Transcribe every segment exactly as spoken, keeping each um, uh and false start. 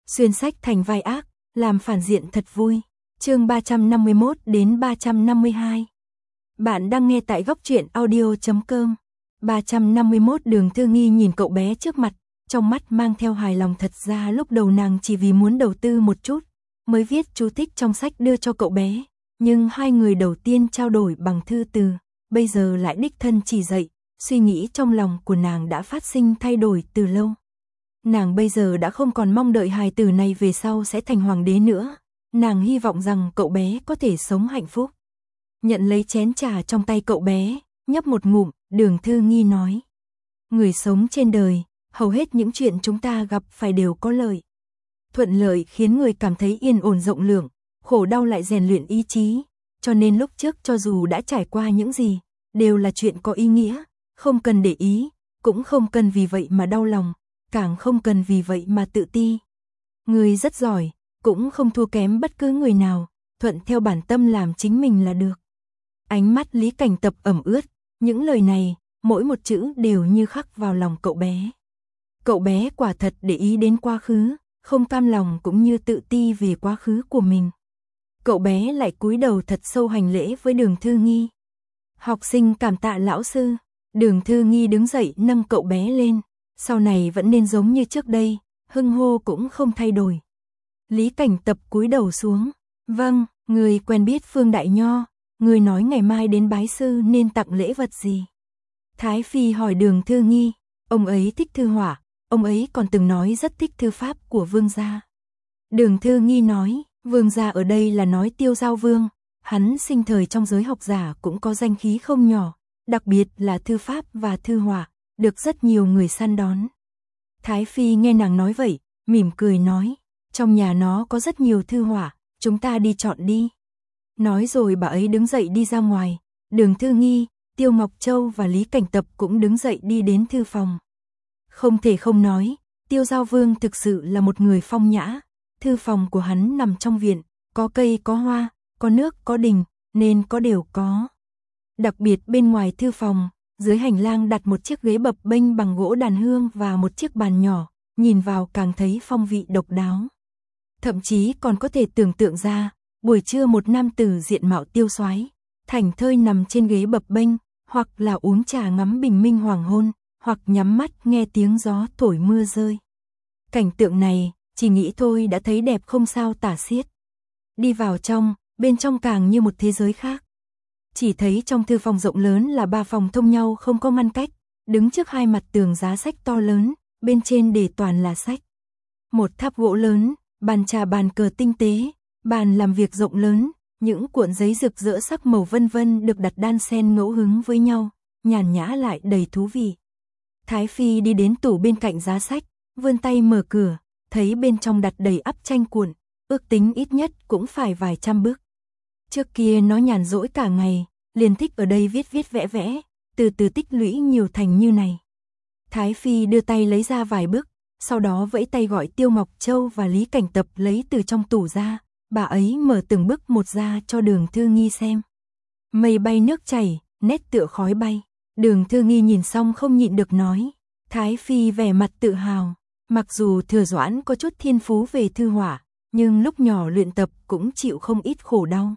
xuyên sách thành vai ác, làm phản diện thật vui. Chương ba trăm năm mươi mốt đến ba trăm năm mươi hai. Bạn đang nghe tại góc truyện audio chấm com. ba trăm năm mươi mốt Đường Thư Nghi nhìn cậu bé trước mặt, trong mắt mang theo hài lòng. Thật ra lúc đầu nàng chỉ vì muốn đầu tư một chút, mới viết chú thích trong sách đưa cho cậu bé, nhưng hai người đầu tiên trao đổi bằng thư từ, bây giờ lại đích thân chỉ dạy, suy nghĩ trong lòng của nàng đã phát sinh thay đổi từ lâu. Nàng bây giờ đã không còn mong đợi hài tử này về sau sẽ thành hoàng đế nữa, nàng hy vọng rằng cậu bé có thể sống hạnh phúc. Nhận lấy chén trà trong tay cậu bé, nhấp một ngụm, Đường Thư Nghi nói: người sống trên đời, hầu hết những chuyện chúng ta gặp phải đều có lợi. Thuận lợi khiến người cảm thấy yên ổn rộng lượng, khổ đau lại rèn luyện ý chí, cho nên lúc trước cho dù đã trải qua những gì, đều là chuyện có ý nghĩa, không cần để ý, cũng không cần vì vậy mà đau lòng, càng không cần vì vậy mà tự ti. Người rất giỏi, cũng không thua kém bất cứ người nào, thuận theo bản tâm làm chính mình là được. Ánh mắt Lý Cảnh Tập ẩm ướt, những lời này, mỗi một chữ đều như khắc vào lòng cậu bé. Cậu bé quả thật để ý đến quá khứ, không cam lòng cũng như tự ti về quá khứ của mình. Cậu bé lại cúi đầu thật sâu hành lễ với Đường Thư Nghi. Học sinh cảm tạ lão sư. Đường Thư Nghi đứng dậy nâng cậu bé lên, sau này vẫn nên giống như trước đây, hưng hô cũng không thay đổi. Lý Cảnh Tập cúi đầu xuống. Vâng, người quen biết Phương Đại Nho, người nói ngày mai đến bái sư nên tặng lễ vật gì? Thái Phi hỏi Đường Thư Nghi. Ông ấy thích thư họa, ông ấy còn từng nói rất thích thư pháp của Vương gia. Đường Thư Nghi nói, Vương gia ở đây là nói Tiêu Giao Vương, hắn sinh thời trong giới học giả cũng có danh khí không nhỏ, đặc biệt là thư pháp và thư họa, được rất nhiều người săn đón. Thái Phi nghe nàng nói vậy, mỉm cười nói, trong nhà nó có rất nhiều thư họa, chúng ta đi chọn đi. Nói rồi bà ấy đứng dậy đi ra ngoài, Đường Thư Nghi, Tiêu Ngọc Châu và Lý Cảnh Tập cũng đứng dậy đi đến thư phòng. Không thể không nói, Tiêu Giao Vương thực sự là một người phong nhã, thư phòng của hắn nằm trong viện, có cây có hoa, có nước có đình, nên có đều có. Đặc biệt bên ngoài thư phòng, dưới hành lang đặt một chiếc ghế bập bênh bằng gỗ đàn hương và một chiếc bàn nhỏ, nhìn vào càng thấy phong vị độc đáo. Thậm chí còn có thể tưởng tượng ra, buổi trưa một nam tử diện mạo tiêu soái, thảnh thơi nằm trên ghế bập bênh, hoặc là uống trà ngắm bình minh hoàng hôn, hoặc nhắm mắt nghe tiếng gió thổi mưa rơi. Cảnh tượng này, chỉ nghĩ thôi đã thấy đẹp không sao tả xiết. Đi vào trong, bên trong càng như một thế giới khác. Chỉ thấy trong thư phòng rộng lớn là ba phòng thông nhau không có ngăn cách, đứng trước hai mặt tường giá sách to lớn, bên trên để toàn là sách. Một tháp gỗ lớn, bàn trà bàn cờ tinh tế, bàn làm việc rộng lớn, những cuộn giấy rực rỡ sắc màu vân vân được đặt đan xen ngẫu hứng với nhau, nhàn nhã lại đầy thú vị. Thái Phi đi đến tủ bên cạnh giá sách, vươn tay mở cửa, thấy bên trong đặt đầy ắp tranh cuộn, ước tính ít nhất cũng phải vài trăm bức. Trước kia nó nhàn rỗi cả ngày, liền thích ở đây viết viết vẽ vẽ, từ từ tích lũy nhiều thành như này. Thái Phi đưa tay lấy ra vài bức, sau đó vẫy tay gọi Tiêu Ngọc Châu và Lý Cảnh Tập lấy từ trong tủ ra, bà ấy mở từng bức một ra cho Đường Thư Nghi xem. Mây bay nước chảy, nét tựa khói bay. Đường Thư Nghi nhìn xong không nhịn được nói. Thái Phi vẻ mặt tự hào, mặc dù Thừa Doãn có chút thiên phú về thư họa, nhưng lúc nhỏ luyện tập cũng chịu không ít khổ đau.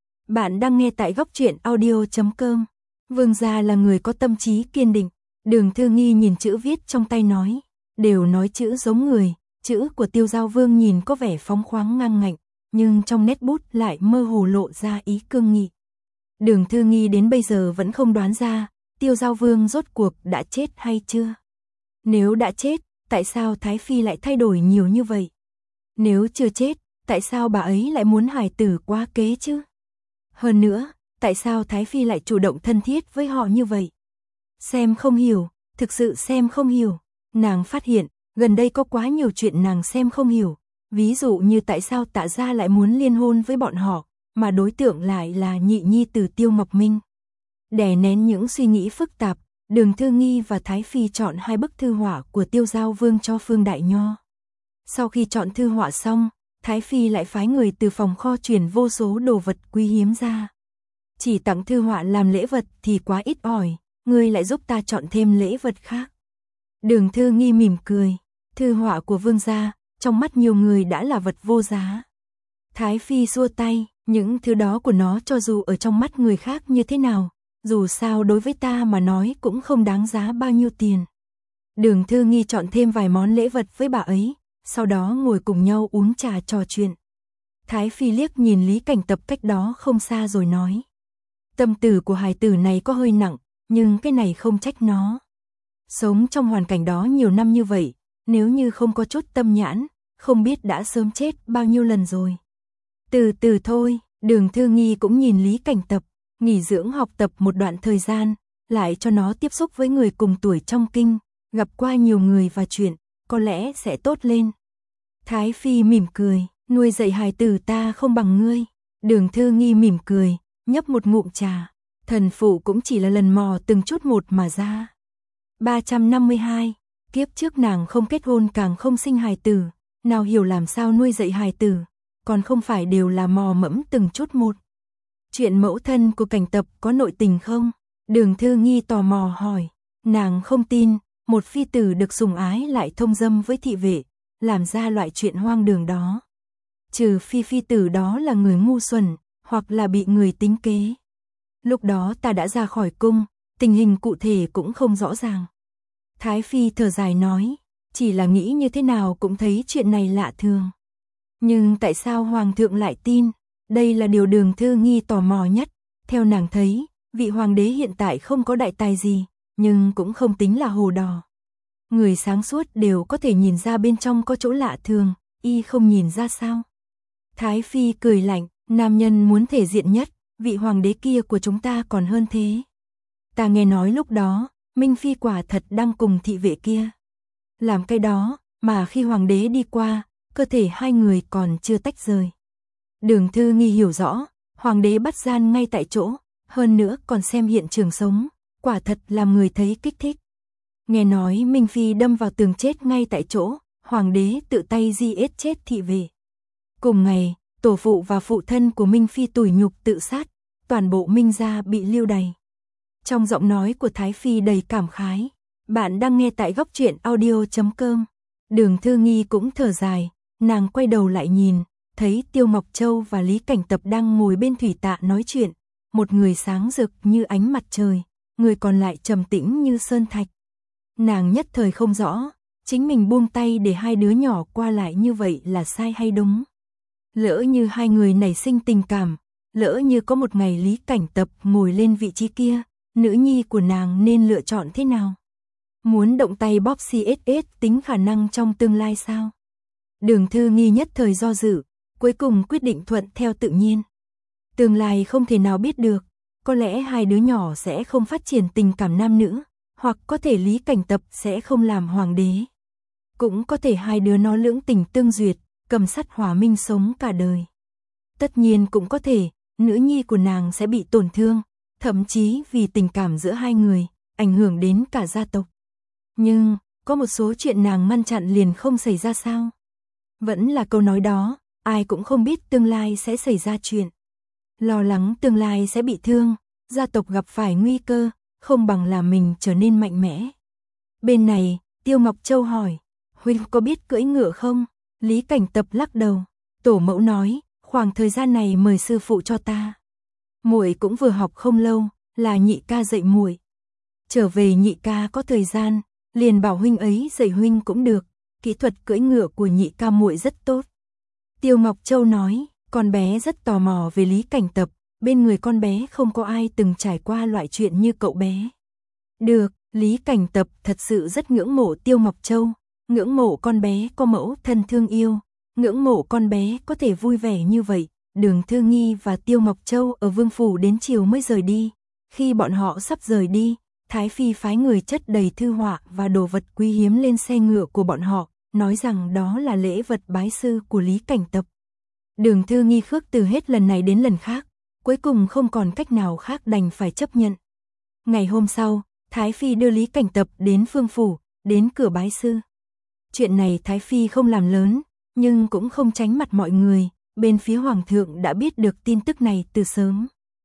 Bạn đang nghe tại góc truyện audio chấm com. Vương gia là người có tâm trí kiên định. Đường Thư Nghi nhìn chữ viết trong tay nói, đều nói chữ giống người, chữ của Tiêu Giao Vương nhìn có vẻ phóng khoáng ngang ngạnh, nhưng trong nét bút lại mơ hồ lộ ra ý cương nghị. Đường Thư Nghi đến bây giờ vẫn không đoán ra, Tiêu Giao Vương rốt cuộc đã chết hay chưa? Nếu đã chết, tại sao Thái Phi lại thay đổi nhiều như vậy? Nếu chưa chết, tại sao bà ấy lại muốn hài tử quá kế chứ? Hơn nữa, tại sao Thái Phi lại chủ động thân thiết với họ như vậy? Xem không hiểu, thực sự xem không hiểu. Nàng phát hiện, gần đây có quá nhiều chuyện nàng xem không hiểu. Ví dụ như tại sao Tạ Gia lại muốn liên hôn với bọn họ, mà đối tượng lại là nhị nhi tử Tiêu Ngọc Minh. Đè nén những suy nghĩ phức tạp, Đường Thư Nghi và Thái Phi chọn hai bức thư họa của Tiêu Giao Vương cho Phương Đại Nho. Sau khi chọn thư họa xong, Thái Phi lại phái người từ phòng kho chuyển vô số đồ vật quý hiếm ra. Chỉ tặng thư họa làm lễ vật thì quá ít ỏi, ngươi lại giúp ta chọn thêm lễ vật khác. Đường Thư Nghi mỉm cười, thư họa của Vương gia, trong mắt nhiều người đã là vật vô giá. Thái Phi xua tay, những thứ đó của nó cho dù ở trong mắt người khác như thế nào, dù sao đối với ta mà nói cũng không đáng giá bao nhiêu tiền. Đường Thư Nghi chọn thêm vài món lễ vật với bà ấy, sau đó ngồi cùng nhau uống trà trò chuyện. Thái Phi liếc nhìn Lý Cảnh Tập cách đó không xa rồi nói. Tâm tư của hài tử này có hơi nặng, nhưng cái này không trách nó. Sống trong hoàn cảnh đó nhiều năm như vậy, nếu như không có chút tâm nhãn, không biết đã sớm chết bao nhiêu lần rồi. Từ từ thôi, Đường Thư Nghi cũng nhìn Lý Cảnh Tập, nghỉ dưỡng học tập một đoạn thời gian, lại cho nó tiếp xúc với người cùng tuổi trong kinh, gặp qua nhiều người và chuyện, có lẽ sẽ tốt lên. Thái Phi mỉm cười, nuôi dạy hài tử ta không bằng ngươi. Đường Thư Nghi mỉm cười, nhấp một ngụm trà, thần phụ cũng chỉ là lần mò từng chút một mà ra. ba trăm năm mươi hai, kiếp trước nàng không kết hôn càng không sinh hài tử, nào hiểu làm sao nuôi dạy hài tử, còn không phải đều là mò mẫm từng chút một. Chuyện mẫu thân của Cảnh Tập có nội tình không? Đường Thư Nghi tò mò hỏi, nàng không tin, một phi tử được sủng ái lại thông dâm với thị vệ, làm ra loại chuyện hoang đường đó. Trừ phi phi tử đó là người ngu xuẩn, hoặc là bị người tính kế. Lúc đó ta đã ra khỏi cung, tình hình cụ thể cũng không rõ ràng. Thái Phi thở dài nói, chỉ là nghĩ như thế nào cũng thấy chuyện này lạ thường. Nhưng tại sao Hoàng thượng lại tin? Đây là điều Đường Thư Nghi tò mò nhất. Theo nàng thấy, vị Hoàng đế hiện tại không có đại tài gì, nhưng cũng không tính là hồ đò. Người sáng suốt đều có thể nhìn ra bên trong có chỗ lạ thường, y không nhìn ra sao? Thái Phi cười lạnh, nam nhân muốn thể diện nhất, vị Hoàng đế kia của chúng ta còn hơn thế. Ta nghe nói lúc đó, Minh Phi quả thật đang cùng thị vệ kia làm cái đó, mà khi Hoàng đế đi qua, cơ thể hai người còn chưa tách rời. Đường Thư Nghi hiểu rõ, Hoàng đế bắt gian ngay tại chỗ, hơn nữa còn xem hiện trường sống, quả thật làm người thấy kích thích. Nghe nói Minh Phi đâm vào tường chết ngay tại chỗ, Hoàng đế tự tay giết chết thị vệ. Cùng ngày, tổ phụ và phụ thân của Minh Phi tủi nhục tự sát, toàn bộ Minh gia bị lưu đày. Trong giọng nói của Thái Phi đầy cảm khái. Bạn đang nghe tại góc truyện audio chấm com. Đường Thư Nghi cũng thở dài, nàng quay đầu lại nhìn, thấy Tiêu Ngọc Châu và Lý Cảnh Tập đang ngồi bên thủy tạ nói chuyện, một người sáng rực như ánh mặt trời, người còn lại trầm tĩnh như sơn thạch. Nàng nhất thời không rõ, chính mình buông tay để hai đứa nhỏ qua lại như vậy là sai hay đúng. Lỡ như hai người nảy sinh tình cảm, lỡ như có một ngày Lý Cảnh Tập ngồi lên vị trí kia, nữ nhi của nàng nên lựa chọn thế nào? Muốn động tay bóp xê ét ét tính khả năng trong tương lai sao? Đường Thư Nghi nhất thời do dự, cuối cùng quyết định thuận theo tự nhiên. Tương lai không thể nào biết được, có lẽ hai đứa nhỏ sẽ không phát triển tình cảm nam nữ, hoặc có thể Lý Cảnh Tập sẽ không làm hoàng đế. Cũng có thể hai đứa nó lưỡng tình tương duyệt, cầm sắt hòa minh sống cả đời. Tất nhiên cũng có thể, nữ nhi của nàng sẽ bị tổn thương, thậm chí vì tình cảm giữa hai người, ảnh hưởng đến cả gia tộc. Nhưng, có một số chuyện nàng ngăn chặn liền không xảy ra sao? Vẫn là câu nói đó, ai cũng không biết tương lai sẽ xảy ra chuyện. Lo lắng tương lai sẽ bị thương, gia tộc gặp phải nguy cơ, không bằng là mình trở nên mạnh mẽ. Bên này, Tiêu Ngọc Châu hỏi, huynh có biết cưỡi ngựa không? Lý Cảnh Tập lắc đầu, tổ mẫu nói, khoảng thời gian này mời sư phụ cho ta. Muội cũng vừa học không lâu, là nhị ca dạy muội. Trở về nhị ca có thời gian, liền bảo huynh ấy dạy huynh cũng được, kỹ thuật cưỡi ngựa của nhị ca muội rất tốt. Tiêu Ngọc Châu nói, con bé rất tò mò về Lý Cảnh Tập, bên người con bé không có ai từng trải qua loại chuyện như cậu bé. Được, Lý Cảnh Tập thật sự rất ngưỡng mộ Tiêu Ngọc Châu, ngưỡng mộ con bé có mẫu thân thương yêu, ngưỡng mộ con bé có thể vui vẻ như vậy. Đường Thư Nghi và Tiêu Ngọc Châu ở Vương Phủ đến chiều mới rời đi. Khi bọn họ sắp rời đi, Thái Phi phái người chất đầy thư họa và đồ vật quý hiếm lên xe ngựa của bọn họ, nói rằng đó là lễ vật bái sư của Lý Cảnh Tập. Đường Thư Nghi khước từ hết lần này đến lần khác, cuối cùng không còn cách nào khác đành phải chấp nhận. Ngày hôm sau, Thái Phi đưa Lý Cảnh Tập đến Phương Phủ, đến cửa bái sư. Chuyện này Thái Phi không làm lớn, nhưng cũng không tránh mặt mọi người, bên phía Hoàng thượng đã biết được tin tức này từ sớm.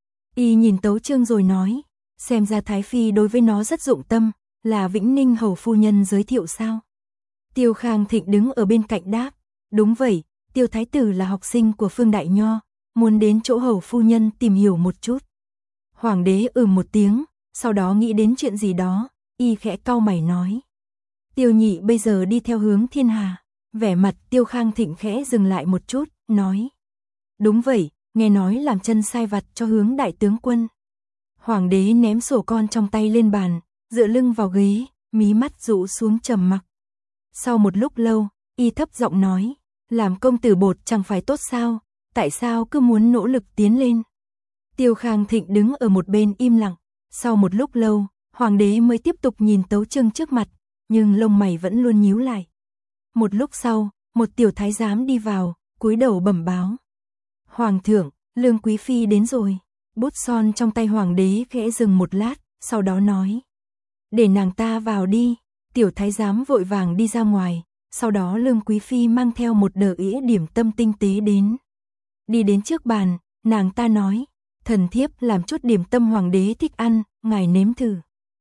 Y nhìn tấu chương rồi nói, xem ra Thái Phi đối với nó rất dụng tâm, là Vĩnh Ninh hầu phu nhân giới thiệu sao? Tiêu Khang Thịnh đứng ở bên cạnh đáp, Đúng vậy, Tiêu thái tử là học sinh của Phương Đại Nho, muốn đến chỗ hầu phu nhân tìm hiểu một chút. Hoàng đế ừm một tiếng, sau đó nghĩ đến chuyện gì đó, y khẽ cau mày nói. Tiêu nhị bây giờ đi theo hướng thiên hà. Vẻ mặt Tiêu Khang Thịnh khẽ dừng lại một chút, nói. Đúng vậy, nghe nói làm chân sai vặt cho hướng đại tướng quân. Hoàng đế ném sổ con trong tay lên bàn, dựa lưng vào ghế, mí mắt rũ xuống trầm mặc. Sau một lúc lâu, y thấp giọng nói, làm công tử bột chẳng phải tốt sao, tại sao cứ muốn nỗ lực tiến lên. Tiêu Khang Thịnh đứng ở một bên im lặng, sau một lúc lâu, hoàng đế mới tiếp tục nhìn tấu chương trước mặt, nhưng lông mày vẫn luôn nhíu lại. Một lúc sau, một tiểu thái giám đi vào, cúi đầu bẩm báo. Hoàng thượng, Lương Quý Phi đến rồi. Bút son trong tay hoàng đế khẽ dừng một lát, sau đó nói. Để nàng ta vào đi. Tiểu thái giám vội vàng đi ra ngoài, sau đó Lương Quý Phi mang theo một đờ ĩa điểm tâm tinh tế đến. Đi đến trước bàn, nàng ta nói. Thần thiếp làm chút điểm tâm hoàng đế thích ăn, ngài nếm thử.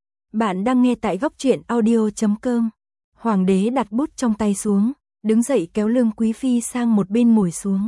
Bạn đang nghe tại góc truyện audio chấm com. Hoàng đế đặt bút trong tay xuống, đứng dậy kéo Lương Quý Phi sang một bên ngồi xuống.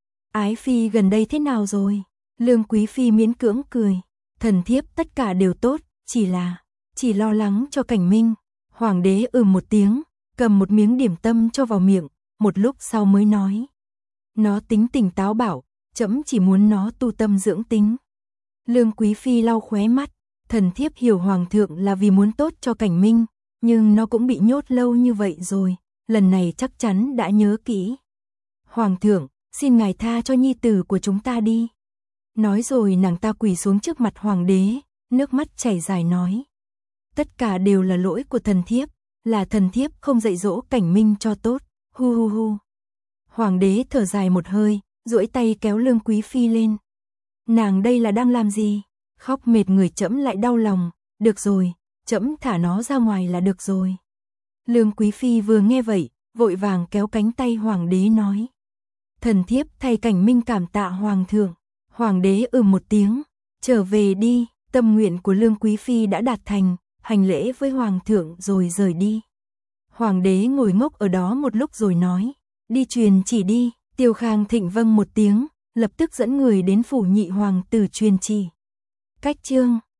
Ái Phi gần đây thế nào rồi? Lương Quý Phi miễn cưỡng cười. Thần thiếp tất cả đều tốt, chỉ là, chỉ lo lắng cho Cảnh Minh. Hoàng đế ừm một tiếng, cầm một miếng điểm tâm cho vào miệng, một lúc sau mới nói. Nó tính tình táo bạo, trẫm chỉ muốn nó tu tâm dưỡng tính. Lương Quý Phi lau khóe mắt, thần thiếp hiểu hoàng thượng là vì muốn tốt cho Cảnh Minh, nhưng nó cũng bị nhốt lâu như vậy rồi, lần này chắc chắn đã nhớ kỹ. Hoàng thượng, xin ngài tha cho nhi tử của chúng ta đi. Nói rồi nàng ta quỳ xuống trước mặt hoàng đế, nước mắt chảy dài nói. Tất cả đều là lỗi của thần thiếp, là thần thiếp không dạy dỗ Cảnh Minh cho tốt, hu hu hu. Hoàng đế thở dài một hơi, duỗi tay kéo Lương Quý Phi lên. Nàng đây là đang làm gì? Khóc mệt người trẫm lại đau lòng, được rồi, trẫm thả nó ra ngoài là được rồi. Lương Quý Phi vừa nghe vậy, vội vàng kéo cánh tay hoàng đế nói. Thần thiếp thay Cảnh Minh cảm tạ hoàng thượng. Hoàng đế ừm một tiếng, trở về đi, tâm nguyện của Lương Quý Phi đã đạt thành, hành lễ với hoàng thượng rồi rời đi. Hoàng đế ngồi ngốc ở đó một lúc rồi nói, đi truyền chỉ đi. Tiêu Khang Thịnh vâng một tiếng, lập tức dẫn người đến phủ nhị hoàng tử truyền chỉ. Cách chương